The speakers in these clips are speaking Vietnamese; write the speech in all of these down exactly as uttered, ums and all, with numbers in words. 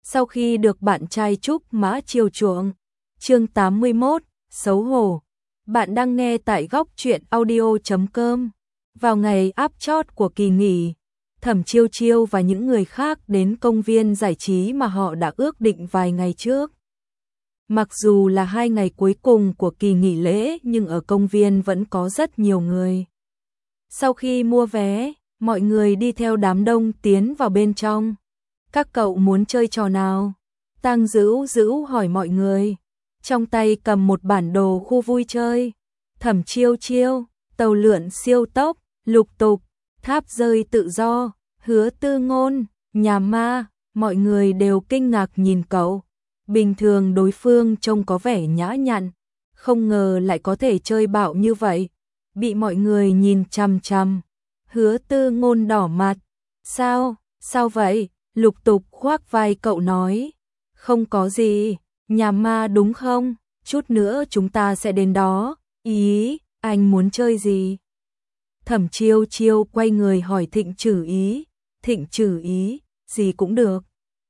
Sau khi được bạn trai Trúc Mã chiều chuộng. Chương tám mươi mốt, xấu hổ. Bạn đang nghe tại góc truyện audio chấm com. Vào ngày áp chót của kỳ nghỉ, Thẩm Chiêu Chiêu và những người khác đến công viên giải trí mà họ đã ước định vài ngày trước. Mặc dù là hai ngày cuối cùng của kỳ nghỉ lễ nhưng ở công viên vẫn có rất nhiều người. Sau khi mua vé, mọi người đi theo đám đông tiến vào bên trong. Các cậu muốn chơi trò nào? Tang Dữu Dữu hỏi mọi người. Trong tay cầm một bản đồ khu vui chơi. Thẩm Chiêu Chiêu, tàu lượn siêu tốc, lục tục, tháp rơi tự do, Hứa Tư Ngôn, nhà ma, mọi người đều kinh ngạc nhìn cậu. Bình thường đối phương trông có vẻ nhã nhặn, không ngờ lại có thể chơi bạo như vậy. Bị mọi người nhìn chằm chằm. Hứa Tư Ngôn đỏ mặt. Sao, sao vậy? Lục tục khoác vai cậu nói. Không có gì, nhà ma đúng không? Chút nữa chúng ta sẽ đến đó. Ý, anh muốn chơi gì? Thẩm Chiêu Chiêu quay người hỏi Thịnh Trử Ý. Thịnh Trử Ý, gì cũng được.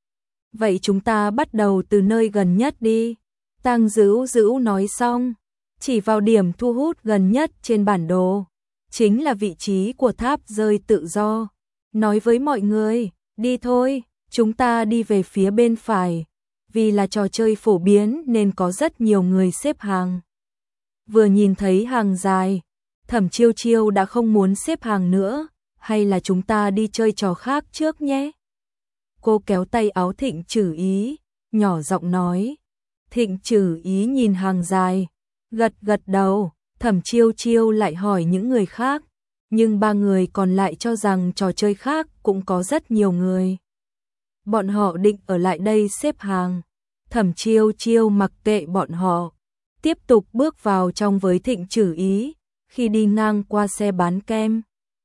Vậy chúng ta bắt đầu từ nơi gần nhất đi. Tang Dữu Dữu nói xong, chỉ vào điểm thu hút gần nhất trên bản đồ. Chính là vị trí của tháp rơi tự do. Nói với mọi người, đi thôi, chúng ta đi về phía bên phải. Vì là trò chơi phổ biến nên có rất nhiều người xếp hàng. Vừa nhìn thấy hàng dài, Thẩm Chiêu Chiêu đã không muốn xếp hàng nữa. Hay là chúng ta đi chơi trò khác trước nhé? Cô kéo tay áo Thịnh Trử Ý, nhỏ giọng nói. Thịnh Trử Ý nhìn hàng dài, gật gật đầu. Thẩm Chiêu Chiêu lại hỏi những người khác, nhưng ba người còn lại cho rằng trò chơi khác cũng có rất nhiều người. Bọn họ định ở lại đây xếp hàng. Thẩm Chiêu Chiêu mặc kệ bọn họ, tiếp tục bước vào trong với Thịnh Trử Ý. Khi đi ngang qua xe bán kem,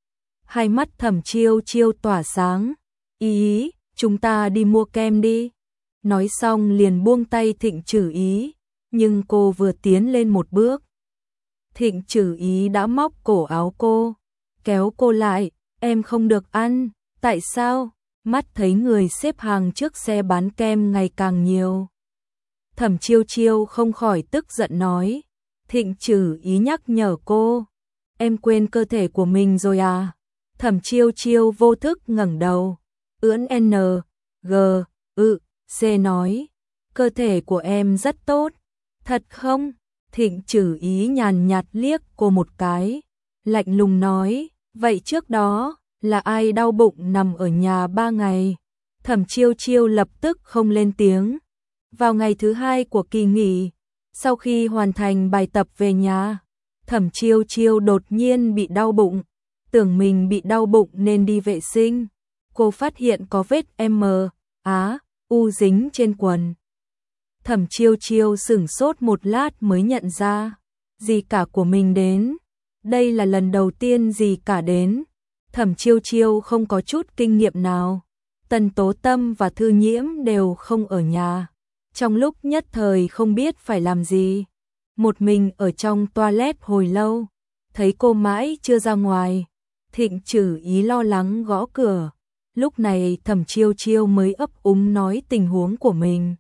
hai mắt Thẩm Chiêu Chiêu tỏa sáng. Ý, chúng ta đi mua kem đi. Nói xong liền buông tay Thịnh Trử Ý, nhưng cô vừa tiến lên một bước, Thịnh Trử Ý đã móc cổ áo cô, kéo cô lại. Em không được ăn. Tại sao? Mắt thấy người xếp hàng trước xe bán kem ngày càng nhiều, Thẩm Chiêu Chiêu không khỏi tức giận nói. Thịnh Trử Ý nhắc nhở cô. Em quên cơ thể của mình rồi à? Thẩm Chiêu Chiêu vô thức ngẩng đầu, ưỡn N, G, ự, C nói. Cơ thể của em rất tốt. Thật không? Thịnh Trử Ý nhàn nhạt liếc cô một cái, lạnh lùng nói. Vậy trước đó, là ai đau bụng nằm ở nhà ba ngày? Thẩm Chiêu Chiêu lập tức không lên tiếng. Vào ngày thứ hai của kỳ nghỉ, sau khi hoàn thành bài tập về nhà, Thẩm Chiêu Chiêu đột nhiên bị đau bụng. Tưởng mình bị đau bụng nên đi vệ sinh. Cô phát hiện có vết M, Á, U dính trên quần. Thẩm Chiêu Chiêu sửng sốt một lát mới nhận ra, dì cả của mình đến. Đây là lần đầu tiên dì cả đến. Thẩm Chiêu Chiêu không có chút kinh nghiệm nào. Tần Tố Tâm và Thư Nhiễm đều không ở nhà. Trong lúc nhất thời không biết phải làm gì, một mình ở trong toilet hồi lâu, thấy cô mãi chưa ra ngoài. Thịnh Trử Ý lo lắng gõ cửa. Lúc này Thẩm Chiêu Chiêu mới ấp úng nói tình huống của mình.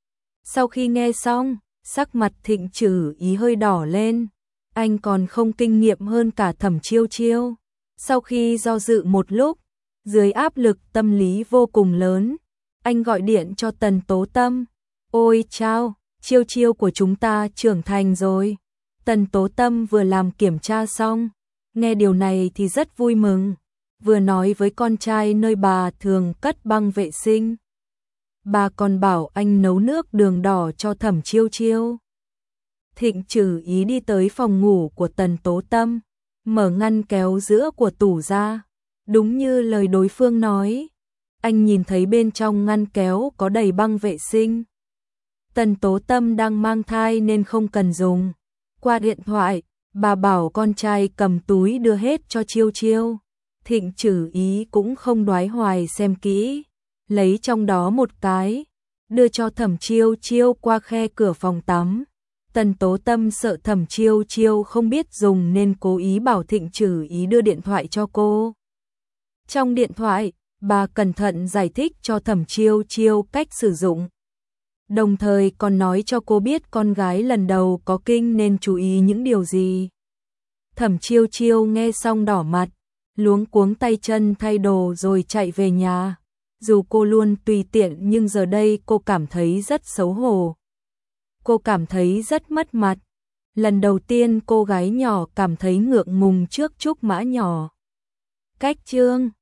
Sau khi nghe xong, sắc mặt Thịnh Trử Ý hơi đỏ lên. Anh còn không kinh nghiệm hơn cả Thẩm Chiêu Chiêu. Sau khi do dự một lúc, dưới áp lực tâm lý vô cùng lớn, anh gọi điện cho Tần Tố Tâm. Ôi chao, Chiêu Chiêu của chúng ta trưởng thành rồi. Tần Tố Tâm vừa làm kiểm tra xong, nghe điều này thì rất vui mừng, vừa nói với con trai nơi bà thường cất băng vệ sinh. Bà còn bảo anh nấu nước đường đỏ cho Thẩm Chiêu Chiêu. Thịnh Trử Ý đi tới phòng ngủ của Tần Tố Tâm, mở ngăn kéo giữa của tủ ra. Đúng như lời đối phương nói, anh nhìn thấy bên trong ngăn kéo có đầy băng vệ sinh. Tần Tố Tâm đang mang thai nên không cần dùng. Qua điện thoại, bà bảo con trai cầm túi đưa hết cho Chiêu Chiêu. Thịnh Trử Ý cũng không đoái hoài xem kỹ, lấy trong đó một cái, đưa cho Thẩm Chiêu Chiêu qua khe cửa phòng tắm. Tần Tố Tâm sợ Thẩm Chiêu Chiêu không biết dùng nên cố ý bảo Thịnh Trử Ý đưa điện thoại cho cô. Trong điện thoại, Bà cẩn thận giải thích cho Thẩm Chiêu Chiêu cách sử dụng. Đồng thời còn nói cho cô biết con gái lần đầu có kinh nên chú ý những điều gì. Thẩm Chiêu Chiêu nghe xong đỏ mặt, luống cuống tay chân thay đồ rồi chạy về nhà. Dù cô luôn tùy tiện nhưng giờ đây cô cảm thấy rất xấu hổ. Cô cảm thấy rất mất mặt. Lần đầu tiên cô gái nhỏ cảm thấy ngượng ngùng trước Trúc Mã nhỏ. Cách chương